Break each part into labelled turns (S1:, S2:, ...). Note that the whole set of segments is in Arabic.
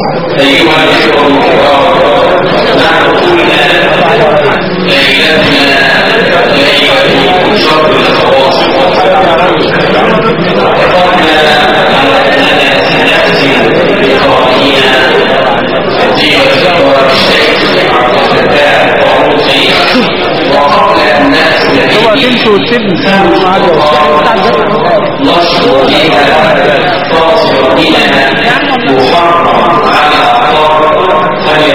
S1: أيها الإخوة الكرام، نحن قلنا ليلتنا ليلة شر الخواصم، وقبلنا أننا سنختم بقائنا فضيلة الدكتور الشيخ عبد الفتاح الطاروسي، وقبل أن نستهدف نشر فيها فاصل بنا محرم على أعضاء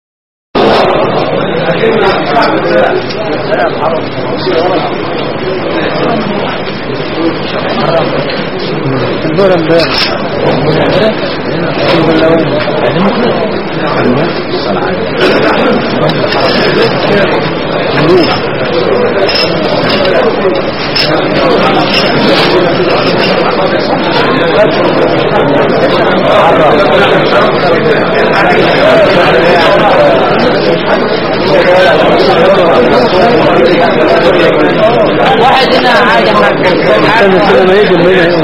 S2: واحد هنا عادي
S3: كان ما يجي منها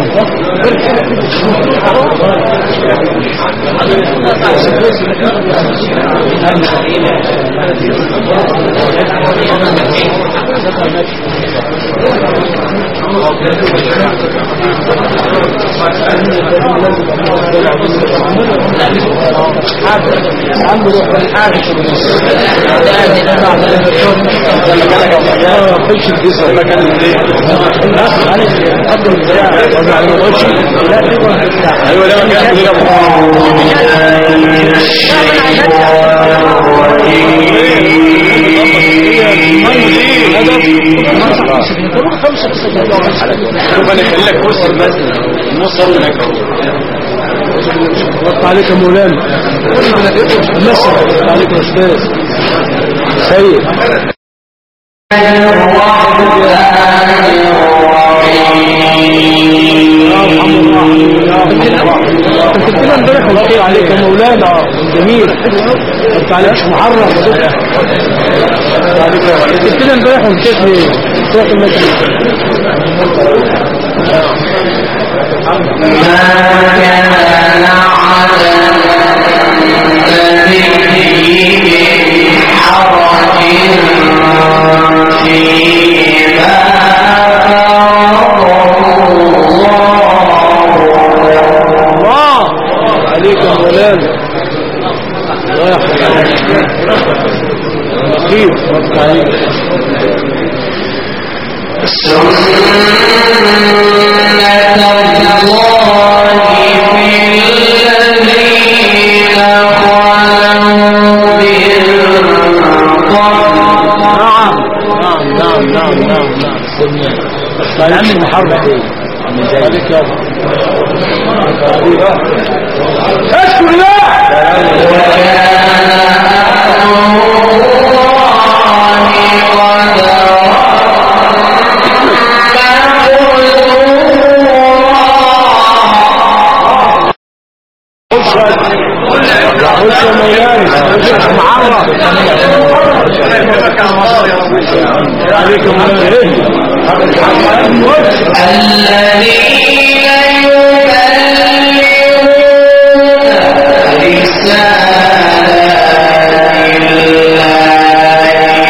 S3: خش الجسر مكان الناس قدم الزراعة وزع المواشي لا ايوه ده مكان ربنا يخليك وسط المسجد نوصل لك وقت عليك يا مولانا مصر وقت عليك يا استاذ سيد كنت امبارح وقت عليك يا مولانا جميل وقت عليك محرم كنت امبارح ومشيت ليه تروح المسجد
S1: ما كان عدد فيه حرج فيما
S3: الله عليك يا مولانا الله يحفظك كيف وقت عليك عم المحرك ايه عليك يا اشكر الله عليكم
S1: الذين يبلغون رسالات الله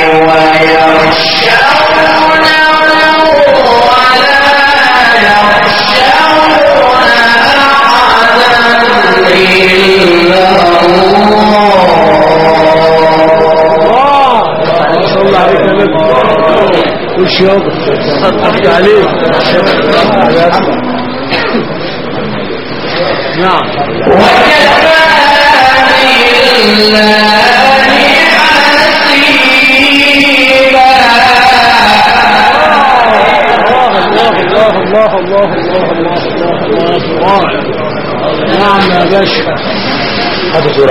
S1: ويخشونه ولا يخشون أحدا إلا
S3: وش يابا صدقت عليك نعم
S1: وكفى بالله حسيبا
S3: الله الله نعم يا باشا هذا صورة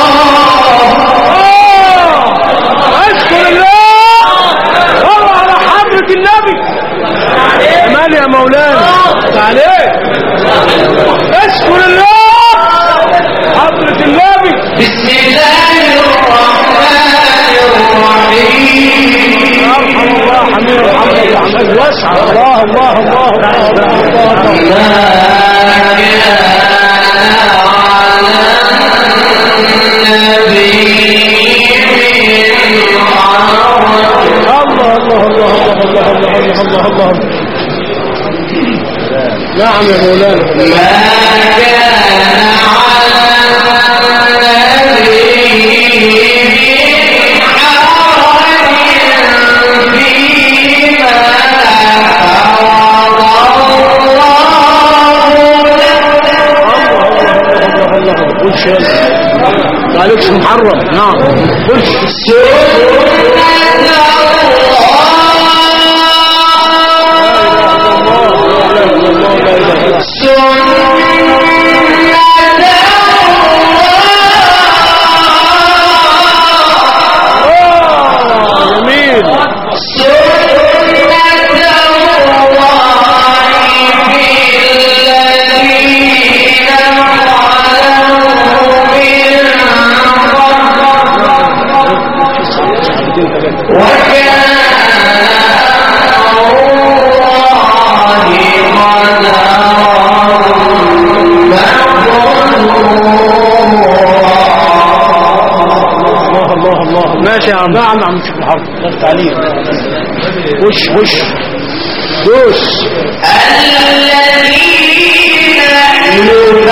S3: اشكر الله مولانا عليك اشكر الله حضرة النبي.
S1: بسم الله الرحمن الرحيم.
S3: ارحم الله حميد الحمد الحمد واسع الله الله الله الله الله. نعم يا مولانا.
S1: ما كان على النبي حرج فيما فرض الله له.
S3: خش ما عليكش محرم. نعم خش ماشي يا عم. نعم عم نشوف الحرف ضغط عليه. وش دوس
S1: الذين يبلغون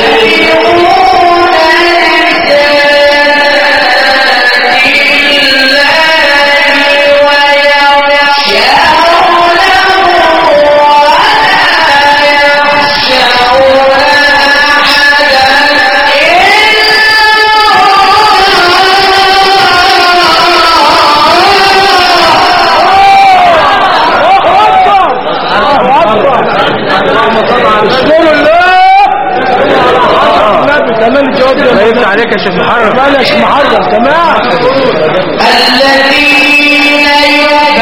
S3: عليك يا شيخ محرم. لا يا شيخ محرم تمام.
S1: الذين يبلغون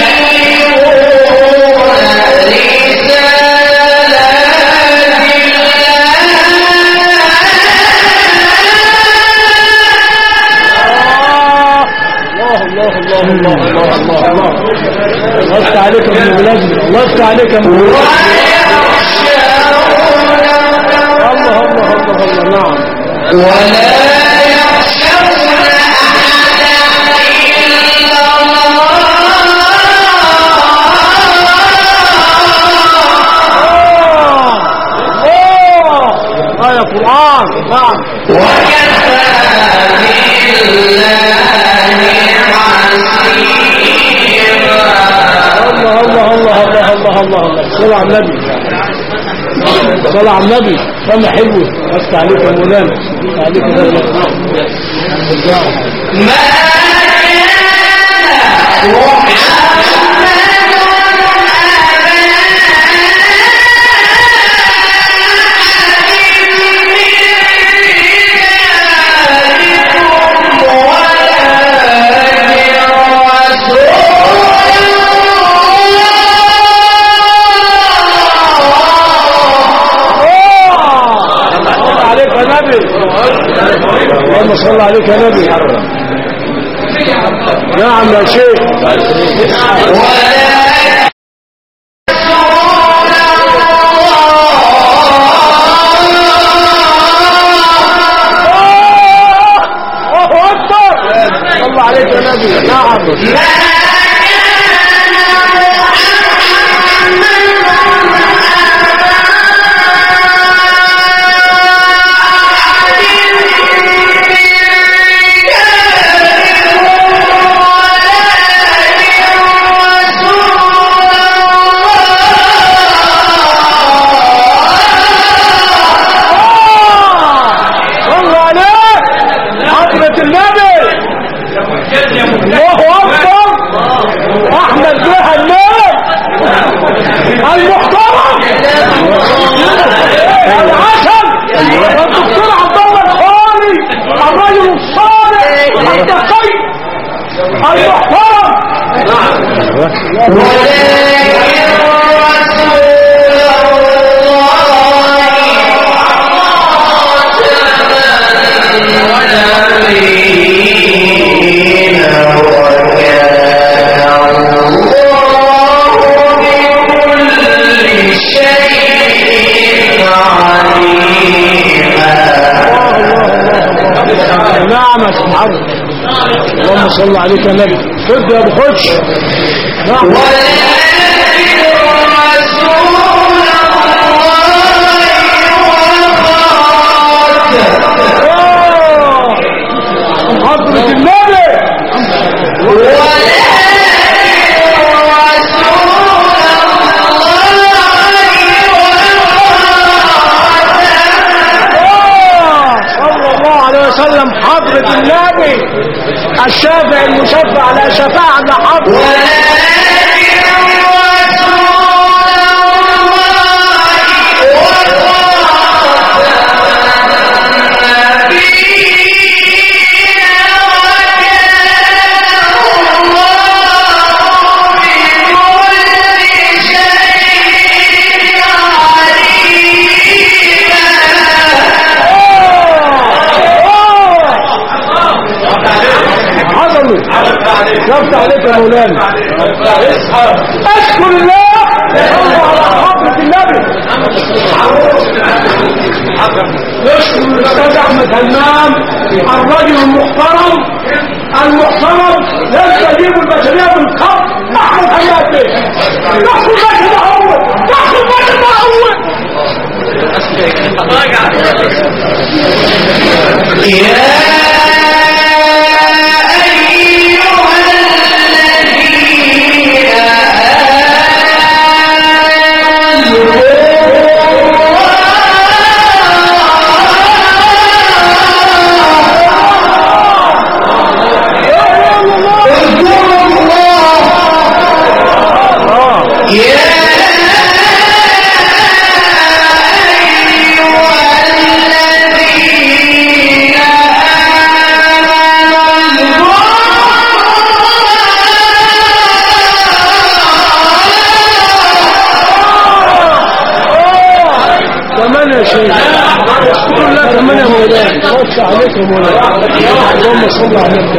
S3: رسالات الله يفتح عليك يا ابن بلادنا. الله يفتح عليك يا ابن بلادنا. الله نعم.
S1: ولا يخشون أحدا إلا الله.
S3: يا قرآن. نعم.
S1: وكفى بالله حسيبا.
S3: الله صلى على النبي. صلى على النبي. سمع حلوه. افتح عليك يا مولانا. افتح عليك يا مولانا.
S1: ما
S3: اللهم صل عليك يا نبي. نعم يا شيخ. الله اكبر. صل عليك يا نبي. نعم.
S1: ولكن الرسول
S3: صلى عليك يا نبي. خد يا ابو خش. نعم. حضرة النبي صلى الله عليه وسلم. حضرة النبي الشافع المشفع لا شفاعة لحضرة. يفتح عليك يا مولانا. اشكر الله على حضرة النبي. اشكر الاستاذ احمد همام الرجل المحترم يستجيب البشريه بالخط. احمد همام ايه؟ دخل البشر ده اول. عليك يا مولانا. اللهم صل على النبي.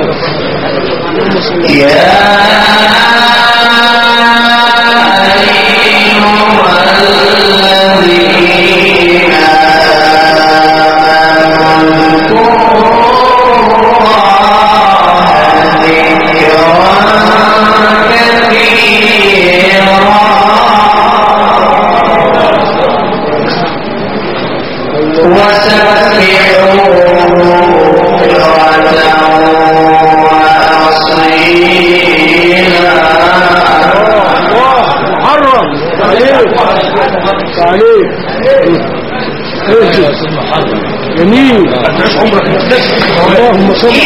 S3: جميل. اللهم صل.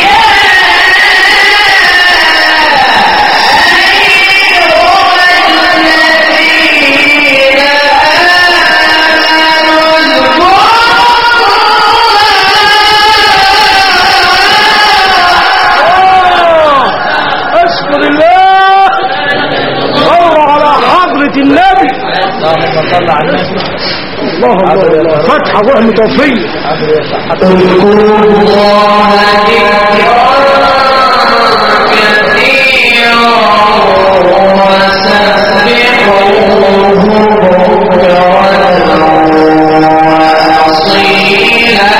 S3: اشكر الله. صلوا على حضرة النبي. اللهم صل على النبي. الله فتحة وهم توفيق.
S1: اذكروا الله ذكرا كثيرا وسبحوه بكرة وأصيلا.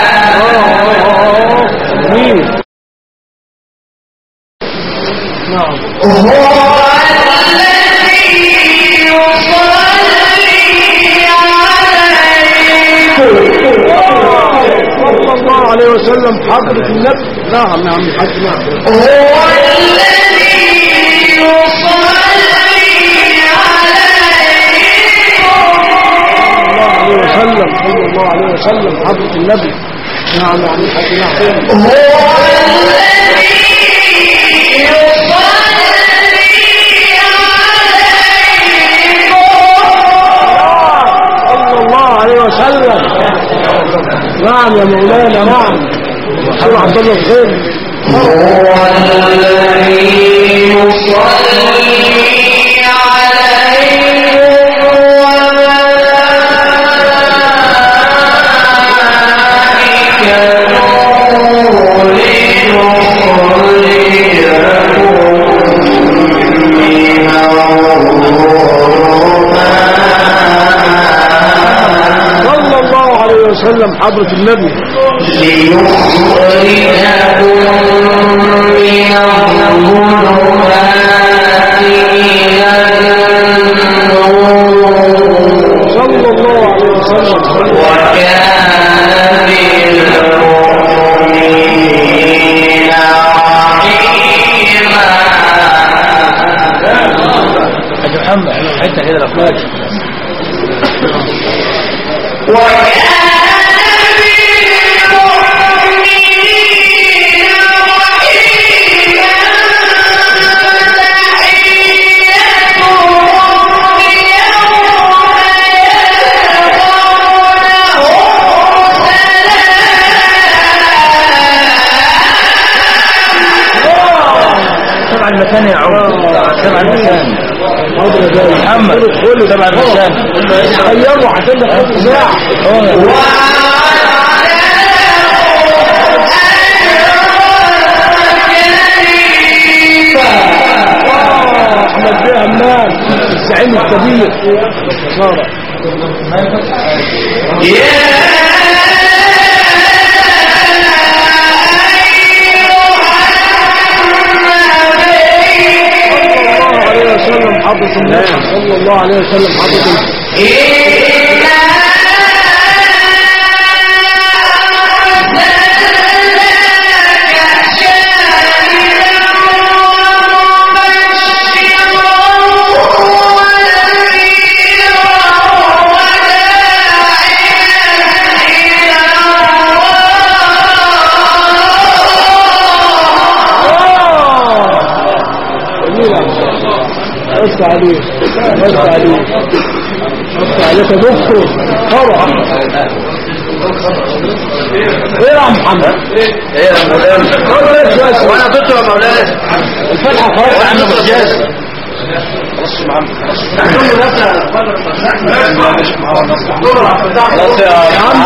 S3: عليه وسلم حضرة النبي. نعم الحاج. نعم
S1: هو الذي يصلي عليكم.
S3: صلى الله عليه وسلم حضرة النبي. نعم الحاج. نعم
S1: هو الذي يصلي عليكم.
S3: صلى الله عليه وسلم. نعم يا مولانا. نعم شو عبد الله الخير.
S1: هو الذي يصلي عليكم
S3: وسلم حضرة النبي
S1: ليخرجكم من الظلمات إلى النور
S3: صلى الله عليه وسلم.
S1: وكان بالمؤمنين رحيما.
S2: حاج محمد حته كده لو فاكر. تبع المكان يا عمر، تبع المكان محمد كله تبع المكان.
S3: غيروا عشان يحط ساعة. احمد بيه همام الزعيم الكبير. حافظ النبي صلى الله عليه وسلم حافظ بس عليك بس عليك بس عليك يا دكتور طبعا. ايه يا محمد؟
S2: ايه يا مولانا؟ وانا دكتور يا مولانا.
S3: الفتحة خلاص
S2: يا عم مجاز. خلاص يا محمد خلاص يا عم.